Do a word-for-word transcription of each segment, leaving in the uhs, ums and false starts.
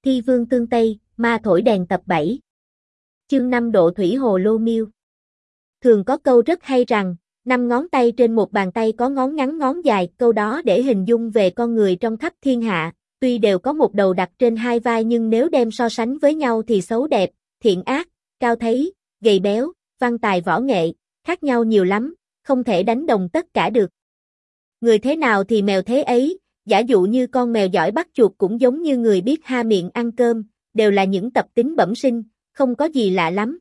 Thi vương tương Tây, ma thổi đèn tập bảy. Chương năm Độ thủy hồ lô miêu. Thường có câu rất hay rằng, năm ngón tay trên một bàn tay có ngón ngắn ngón dài, câu đó để hình dung về con người trong khắp thiên hạ, tuy đều có một đầu đặt trên hai vai nhưng nếu đem so sánh với nhau thì xấu đẹp, thiện ác, cao thấy, gầy béo, văn tài võ nghệ, khác nhau nhiều lắm, không thể đánh đồng tất cả được. Người thế nào thì mèo thế ấy, giả dụ như con mèo giỏi bắt chuột cũng giống như người biết ha miệng ăn cơm, đều là những tập tính bẩm sinh, không có gì lạ lắm.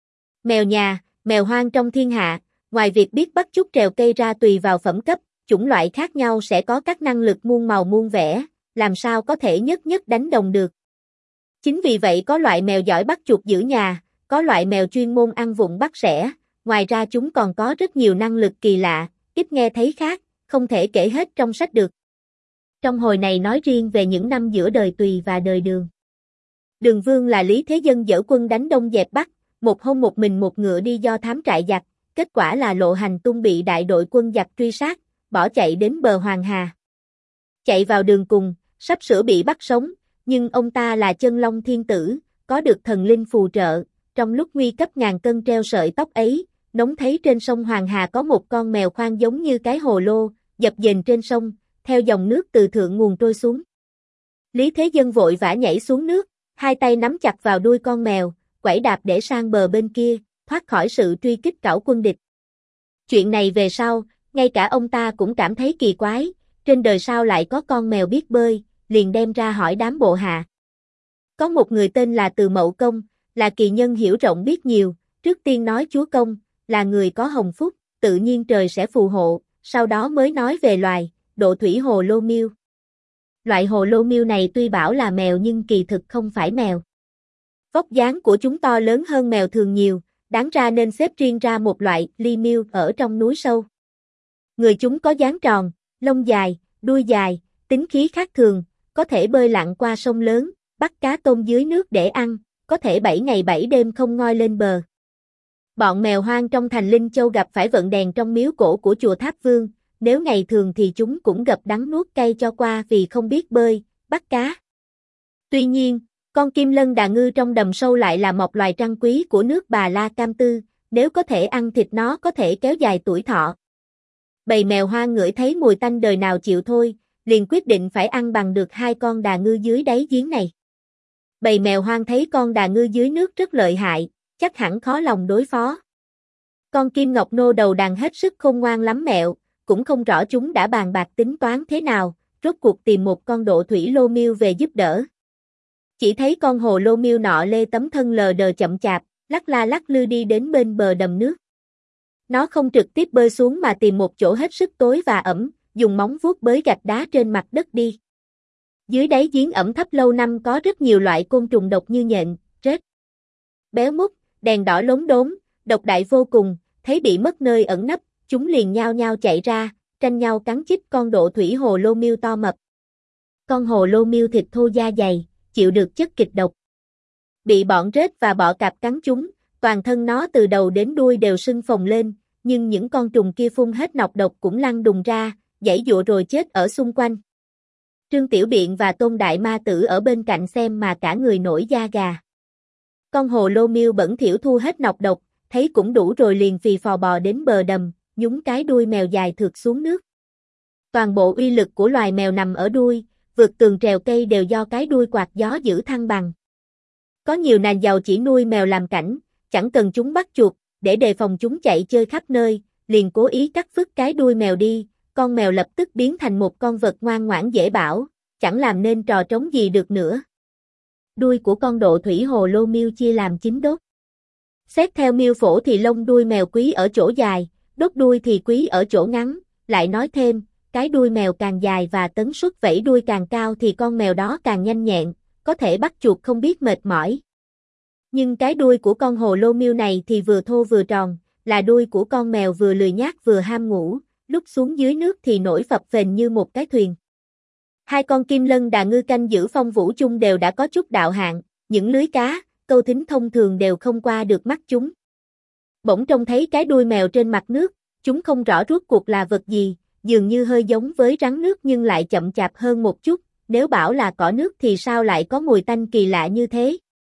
Mèo nhà, mèo hoang trong thiên hạ, ngoài việc biết bắt chước trèo cây ra tùy vào phẩm cấp, chủng loại khác nhau sẽ có các năng lực muôn màu muôn vẻ, làm sao có thể nhất nhất đánh đồng được. Chính vì vậy có loại mèo giỏi bắt chuột giữ nhà, có loại mèo chuyên môn ăn vụng bắt sẻ, ngoài ra chúng còn có rất nhiều năng lực kỳ lạ, ít nghe thấy khác, không thể kể hết trong sách được. Trong hồi này nói riêng về những năm giữa đời Tùy và đời Đường. Đường Vương là Lý Thế Dân dỡ quân đánh Đông dẹp Bắc, một hôm một mình một ngựa đi do thám trại giặc, kết quả là lộ hành tung bị đại đội quân giặc truy sát, bỏ chạy đến bờ Hoàng Hà. Chạy vào đường cùng, sắp sửa bị bắt sống, nhưng ông ta là Chân Long Thiên Tử, có được thần linh phù trợ, trong lúc nguy cấp ngàn cân treo sợi tóc ấy, nóng thấy trên sông Hoàng Hà có một con mèo khoan giống như cái hồ lô, dập dềnh trên sông, theo dòng nước từ thượng nguồn trôi xuống. Lý Thế Dân vội vã nhảy xuống nước, hai tay nắm chặt vào đuôi con mèo, quẩy đạp để sang bờ bên kia, thoát khỏi sự truy kích cảo quân địch. Chuyện này về sau, ngay cả ông ta cũng cảm thấy kỳ quái, trên đời sao lại có con mèo biết bơi, liền đem ra hỏi đám bộ hạ. Có một người tên là Từ Mậu Công, là kỳ nhân hiểu rộng biết nhiều, trước tiên nói chúa công, là người có hồng phúc, tự nhiên trời sẽ phù hộ, sau đó mới nói về loài, độ thủy hồ lô miêu. Loại hồ lô miêu này tuy bảo là mèo nhưng kỳ thực không phải mèo. Vóc dáng của chúng to lớn hơn mèo thường nhiều, đáng ra nên xếp riêng ra một loại ly miêu ở trong núi sâu. Người chúng có dáng tròn, lông dài, đuôi dài, tính khí khác thường, có thể bơi lặn qua sông lớn, bắt cá tôm dưới nước để ăn, có thể bảy ngày bảy đêm không ngoi lên bờ. Bọn mèo hoang trong thành Linh Châu gặp phải vận đèn trong miếu cổ của chùa Tháp Vương, nếu ngày thường thì chúng cũng gập đắng nuốt cay cho qua vì không biết bơi, bắt cá. Tuy nhiên, con kim lân đà ngư trong đầm sâu lại là một loài trân quý của nước Bà La Cam Tư, nếu có thể ăn thịt nó có thể kéo dài tuổi thọ. Bầy mèo hoang ngửi thấy mùi tanh đời nào chịu thôi, liền quyết định phải ăn bằng được hai con đà ngư dưới đáy giếng này. Bầy mèo hoang thấy con đà ngư dưới nước rất lợi hại, chắc hẳn khó lòng đối phó. Con kim ngọc nô đầu đàn hết sức khôn ngoan lắm mẹo, cũng không rõ chúng đã bàn bạc tính toán thế nào, rốt cuộc tìm một con độ thủy lô miêu về giúp đỡ. Chỉ thấy con hồ lô miêu nọ lê tấm thân lờ đờ chậm chạp, lắc la lắc lư đi đến bên bờ đầm nước. Nó không trực tiếp bơi xuống mà tìm một chỗ hết sức tối và ẩm, dùng móng vuốt bới gạch đá trên mặt đất đi. Dưới đáy giếng ẩm thấp lâu năm có rất nhiều loại côn trùng độc như nhện, rết, béo mút, đèn đỏ lốm đốm, độc đại vô cùng, thấy bị mất nơi ẩn nấp, chúng liền nhao nhao chạy ra, tranh nhau cắn chích con độ thủy hồ lô miêu to mập. Con hồ lô miêu thịt thô da dày, chịu được chất kịch độc. Bị bọn rết và bọ cạp cắn chúng, toàn thân nó từ đầu đến đuôi đều sưng phồng lên, nhưng những con trùng kia phun hết nọc độc cũng lăn đùng ra, giãy giụa rồi chết ở xung quanh. Trương Tiểu Biện và Tôn Đại Ma Tử ở bên cạnh xem mà cả người nổi da gà. Con hồ lô miêu bẩn thỉu thu hết nọc độc, thấy cũng đủ rồi liền phì phò bò đến bờ đầm, nhúng cái đuôi mèo dài thượt xuống nước. Toàn bộ uy lực của loài mèo nằm ở đuôi, vượt tường trèo cây đều do cái đuôi quạt gió giữ thăng bằng. Có nhiều nàng giàu chỉ nuôi mèo làm cảnh, chẳng cần chúng bắt chuột, để đề phòng chúng chạy chơi khắp nơi, liền cố ý cắt phứt cái đuôi mèo đi, con mèo lập tức biến thành một con vật ngoan ngoãn dễ bảo, chẳng làm nên trò trống gì được nữa. Đuôi của con độ thủy hồ lô miêu chia làm chín đốt. Xét theo miêu phổ thì lông đuôi mèo quý ở chỗ dài, đốt đuôi thì quý ở chỗ ngắn, lại nói thêm, cái đuôi mèo càng dài và tấn suất vẫy đuôi càng cao thì con mèo đó càng nhanh nhẹn, có thể bắt chuột không biết mệt mỏi. Nhưng cái đuôi của con hồ lô miêu này thì vừa thô vừa tròn, là đuôi của con mèo vừa lười nhác vừa ham ngủ, lúc xuống dưới nước thì nổi phập phềnh như một cái thuyền. Hai con kim lân đà ngư canh giữ phong vũ chung đều đã có chút đạo hạng, những lưới cá, câu thính thông thường đều không qua được mắt chúng. Bỗng trông thấy cái đuôi mèo trên mặt nước, chúng không rõ rốt cuộc là vật gì, dường như hơi giống với rắn nước nhưng lại chậm chạp hơn một chút, nếu bảo là cỏ nước thì sao lại có mùi tanh kỳ lạ như thế?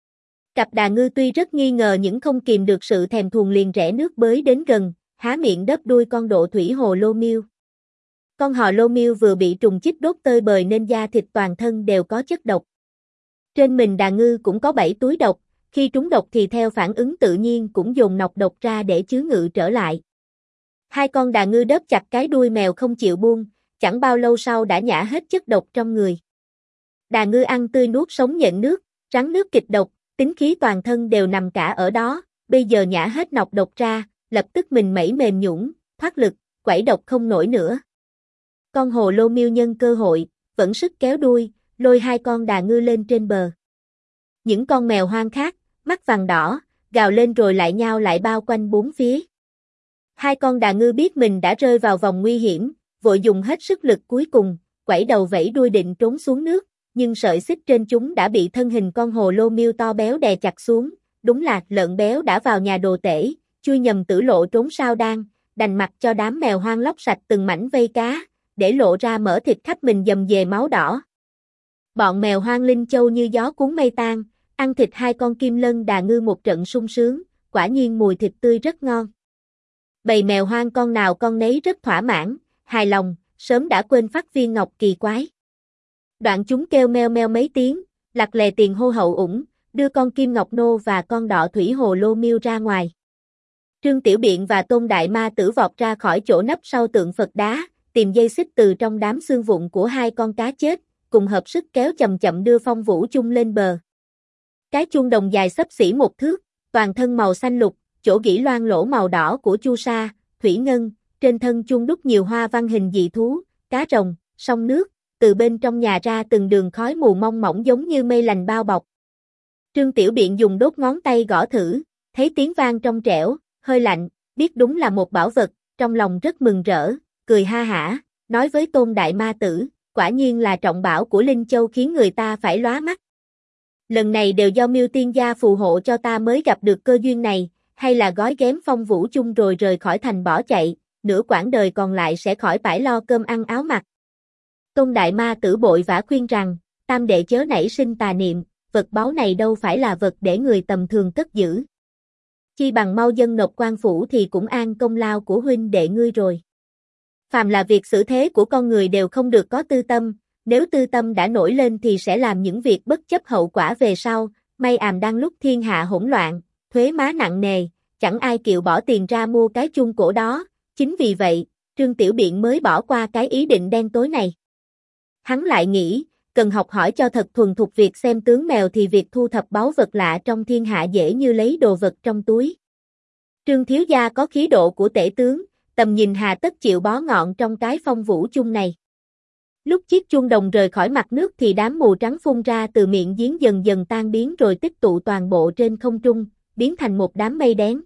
Cặp đà ngư tuy rất nghi ngờ nhưng không kìm được sự thèm thuồng liền rẽ nước bới đến gần, há miệng đớp đuôi con độ thủy hồ lô miêu. Con hò lô miêu vừa bị trùng chích đốt tơi bời nên da thịt toàn thân đều có chất độc. Trên mình đà ngư cũng có bảy túi độc, khi trúng độc thì theo phản ứng tự nhiên cũng dồn nọc độc ra để chứa ngự trở lại. Hai con đà ngư đớp chặt cái đuôi mèo không chịu buông, chẳng bao lâu sau đã nhả hết chất độc trong người. Đà ngư ăn tươi nuốt sống nhện nước, rắn nước kịch độc, tính khí toàn thân đều nằm cả ở đó, bây giờ nhả hết nọc độc ra, lập tức mình mẩy mềm nhũn, thoát lực, quẩy độc không nổi nữa. Con hồ lô miêu nhân cơ hội, vẫn sức kéo đuôi, lôi hai con đà ngư lên trên bờ. Những con mèo hoang khác, mắt vàng đỏ, gào lên rồi lại nhao lại bao quanh bốn phía. Hai con đà ngư biết mình đã rơi vào vòng nguy hiểm, vội dùng hết sức lực cuối cùng, quẩy đầu vẫy đuôi định trốn xuống nước, nhưng sợi xích trên chúng đã bị thân hình con hồ lô miêu to béo đè chặt xuống, đúng là lợn béo đã vào nhà đồ tể, chui nhầm tử lộ trốn sao đan, đành mặc cho đám mèo hoang lóc sạch từng mảnh vây cá, để lộ ra mỡ thịt khắp mình dầm về máu đỏ. Bọn mèo hoang linh châu như gió cuốn mây tan, ăn thịt hai con kim lân đà ngư một trận sung sướng, quả nhiên mùi thịt tươi rất ngon. Bầy mèo hoang con nào con nấy rất thỏa mãn, hài lòng, sớm đã quên phát viên ngọc kỳ quái. Đoạn chúng kêu meo meo mấy tiếng, lặt lè tiền hô hậu ủng, đưa con kim ngọc nô và con đọ thủy hồ lô miêu ra ngoài. Trương Tiểu Biện và Tôn Đại Ma Tử vọt ra khỏi chỗ nấp sau tượng Phật đá, tìm dây xích từ trong đám xương vụn của hai con cá chết, cùng hợp sức kéo chậm chậm đưa Phong Vũ chung lên bờ. Cái chuông đồng dài xấp xỉ một thước, toàn thân màu xanh lục, chỗ gỉ loang lỗ màu đỏ của chu sa, thủy ngân, trên thân chuông đúc nhiều hoa văn hình dị thú, cá rồng, sông nước, từ bên trong nhà ra từng đường khói mù mông mỏng giống như mây lành bao bọc. Trương Tiểu Biện dùng đốt ngón tay gõ thử, thấy tiếng vang trong trẻo, hơi lạnh, biết đúng là một bảo vật, trong lòng rất mừng rỡ, cười ha hả, nói với Tôn Đại Ma Tử, quả nhiên là trọng bảo của Linh Châu khiến người ta phải lóa mắt. Lần này đều do Miêu Tiên gia phù hộ cho ta mới gặp được cơ duyên này, hay là gói ghém Phong Vũ chung rồi rời khỏi thành bỏ chạy, nửa quãng đời còn lại sẽ khỏi phải lo cơm ăn áo mặc. Tôn Đại Ma Tử bội vã khuyên rằng, tam đệ chớ nảy sinh tà niệm, vật báu này đâu phải là vật để người tầm thường cất giữ. Chi bằng mau dâng nộp quan phủ thì cũng an công lao của huynh đệ ngươi rồi. Phàm là việc xử thế của con người đều không được có tư tâm, nếu tư tâm đã nổi lên thì sẽ làm những việc bất chấp hậu quả về sau, may àm đang lúc thiên hạ hỗn loạn, thuế má nặng nề, chẳng ai chịu bỏ tiền ra mua cái chuông cổ đó, chính vì vậy, Trương Tiểu Biện mới bỏ qua cái ý định đen tối này. Hắn lại nghĩ, cần học hỏi cho thật thuần thục việc xem tướng mèo thì việc thu thập báu vật lạ trong thiên hạ dễ như lấy đồ vật trong túi. Trương thiếu gia có khí độ của tể tướng, tầm nhìn hà tất chịu bó ngọn trong cái Phong Vũ chung này. Lúc chiếc chuông đồng rời khỏi mặt nước thì đám mù trắng phun ra từ miệng giếng dần dần tan biến rồi tích tụ toàn bộ trên không trung, biến thành một đám mây đen.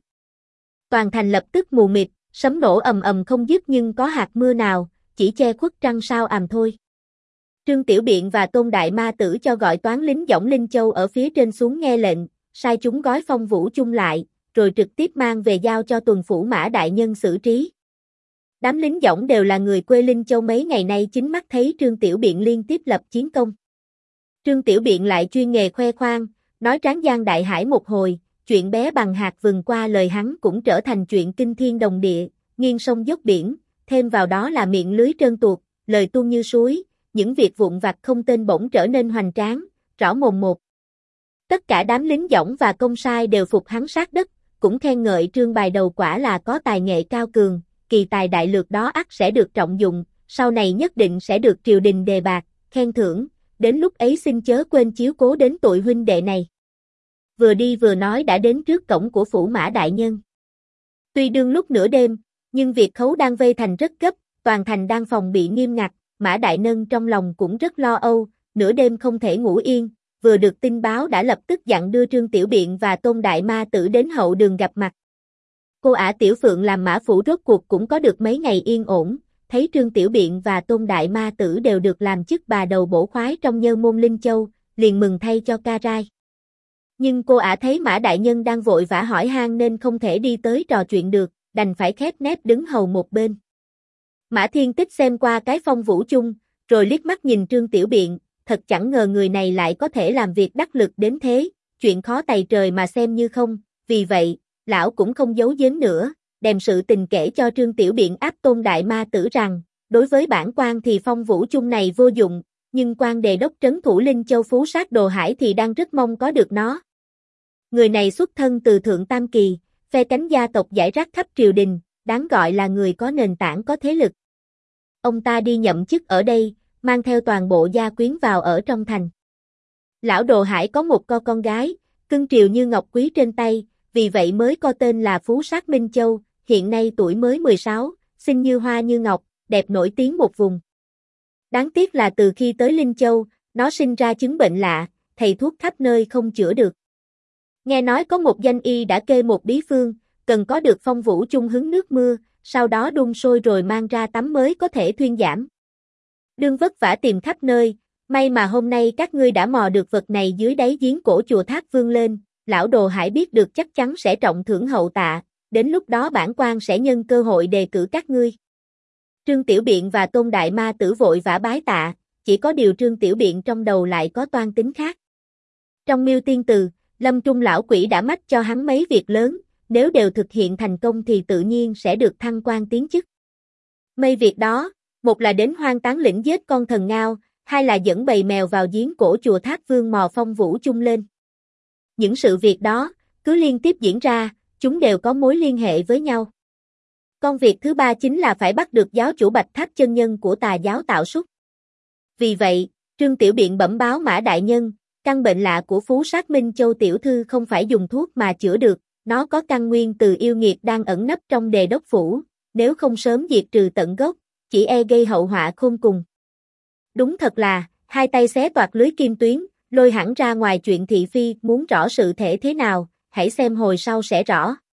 Toàn thành lập tức mù mịt, sấm nổ ầm ầm không dứt nhưng có hạt mưa nào, chỉ che khuất trăng sao àm thôi. Trương Tiểu Biện và Tôn Đại Ma Tử cho gọi toán lính dõng Linh Châu ở phía trên xuống nghe lệnh, sai chúng gói Phong Vũ chung lại, rồi trực tiếp mang về giao cho tuần phủ Mã đại nhân xử trí. Đám lính dõng đều là người quê Linh Châu mấy ngày nay chính mắt thấy Trương Tiểu Biện liên tiếp lập chiến công. Trương Tiểu Biện lại chuyên nghề khoe khoang, nói tráng giang đại hải một hồi, chuyện bé bằng hạt vừng qua lời hắn cũng trở thành chuyện kinh thiên đồng địa, nghiêng sông dốc biển, thêm vào đó là miệng lưới trơn tuột, lời tuôn như suối, những việc vụn vặt không tên bỗng trở nên hoành tráng, rõ mồn một. Tất cả đám lính dõng và công sai đều phục hắn sát đất, cũng khen ngợi Trương bài đầu quả là có tài nghệ cao cường, kỳ tài đại lược đó ắt sẽ được trọng dụng, sau này nhất định sẽ được triều đình đề bạt, khen thưởng, đến lúc ấy xin chớ quên chiếu cố đến tụi huynh đệ này. Vừa đi vừa nói đã đến trước cổng của phủ Mã đại nhân. Tuy đương lúc nửa đêm, nhưng việc khấu đang vây thành rất gấp, toàn thành đang phòng bị nghiêm ngặt, Mã đại nhân trong lòng cũng rất lo âu, nửa đêm không thể ngủ yên, vừa được tin báo đã lập tức dặn đưa Trương Tiểu Biện và Tôn Đại Ma Tử đến hậu đường gặp mặt. Cô ả Tiểu Phượng làm mã phủ rốt cuộc cũng có được mấy ngày yên ổn, thấy Trương Tiểu Biện và Tôn Đại Ma Tử đều được làm chức bà đầu bổ khoái trong Nhơ môn Linh Châu, liền mừng thay cho ca rai. Nhưng cô ả thấy Mã đại nhân đang vội vã hỏi han nên không thể đi tới trò chuyện được, đành phải khép nép đứng hầu một bên. Mã Thiên Tích xem qua cái Phong Vũ chung, rồi liếc mắt nhìn Trương Tiểu Biện, thật chẳng ngờ người này lại có thể làm việc đắc lực đến thế, chuyện khó tày trời mà xem như không, vì vậy, lão cũng không giấu giếm nữa, đem sự tình kể cho Trương Tiểu Biện áp Tôn Đại Ma Tử rằng, đối với bản quan thì Phong Vũ chung này vô dụng, nhưng quan đề đốc trấn thủ Linh Châu Phú Sát Đồ Hải thì đang rất mong có được nó. Người này xuất thân từ Thượng Tam Kỳ, phe cánh gia tộc giải rác khắp triều đình, đáng gọi là người có nền tảng có thế lực. Ông ta đi nhậm chức ở đây, mang theo toàn bộ gia quyến vào ở trong thành. Lão Đồ Hải có một cô con gái, cưng triều như ngọc quý trên tay, vì vậy mới có tên là Phú Sát Minh Châu, hiện nay tuổi mới mười sáu, xinh như hoa như ngọc, đẹp nổi tiếng một vùng. Đáng tiếc là từ khi tới Linh Châu, nó sinh ra chứng bệnh lạ, thầy thuốc khắp nơi không chữa được. Nghe nói có một danh y đã kê một bí phương, cần có được Phong Vũ chung hứng nước mưa, sau đó đun sôi rồi mang ra tắm mới có thể thuyên giảm. Đương vất vả tìm khắp nơi, may mà hôm nay các ngươi đã mò được vật này dưới đáy giếng cổ chùa Thác Vương lên, lão Đồ Hải biết được chắc chắn sẽ trọng thưởng hậu tạ, đến lúc đó bản quan sẽ nhân cơ hội đề cử các ngươi. Trương Tiểu Biện và Tôn Đại Ma Tử vội vã bái tạ, chỉ có điều Trương Tiểu Biện trong đầu lại có toan tính khác. Trong Miêu Tiên Từ, Lâm Trung lão quỷ đã mách cho hắn mấy việc lớn, nếu đều thực hiện thành công thì tự nhiên sẽ được thăng quan tiến chức. Mấy việc đó, một là đến Hoang Tán lĩnh giết con thần ngao, hai là dẫn bầy mèo vào giếng cổ chùa Thác Vương mò Phong Vũ chung lên. Những sự việc đó, cứ liên tiếp diễn ra, chúng đều có mối liên hệ với nhau. Công việc thứ ba chính là phải bắt được giáo chủ Bạch Tháp chân nhân của tà giáo Tạo Súc. Vì vậy, Trương Tiểu Biện bẩm báo Mã Đại Nhân, căn bệnh lạ của Phú Sát Minh Châu tiểu thư không phải dùng thuốc mà chữa được, nó có căn nguyên từ yêu nghiệt đang ẩn nấp trong đề đốc phủ, nếu không sớm diệt trừ tận gốc, chỉ e gây hậu họa khôn cùng. Đúng thật là, hai tay xé toạc lưới kim tuyến, lôi hẳn ra ngoài chuyện thị phi, muốn rõ sự thể thế nào, hãy xem hồi sau sẽ rõ.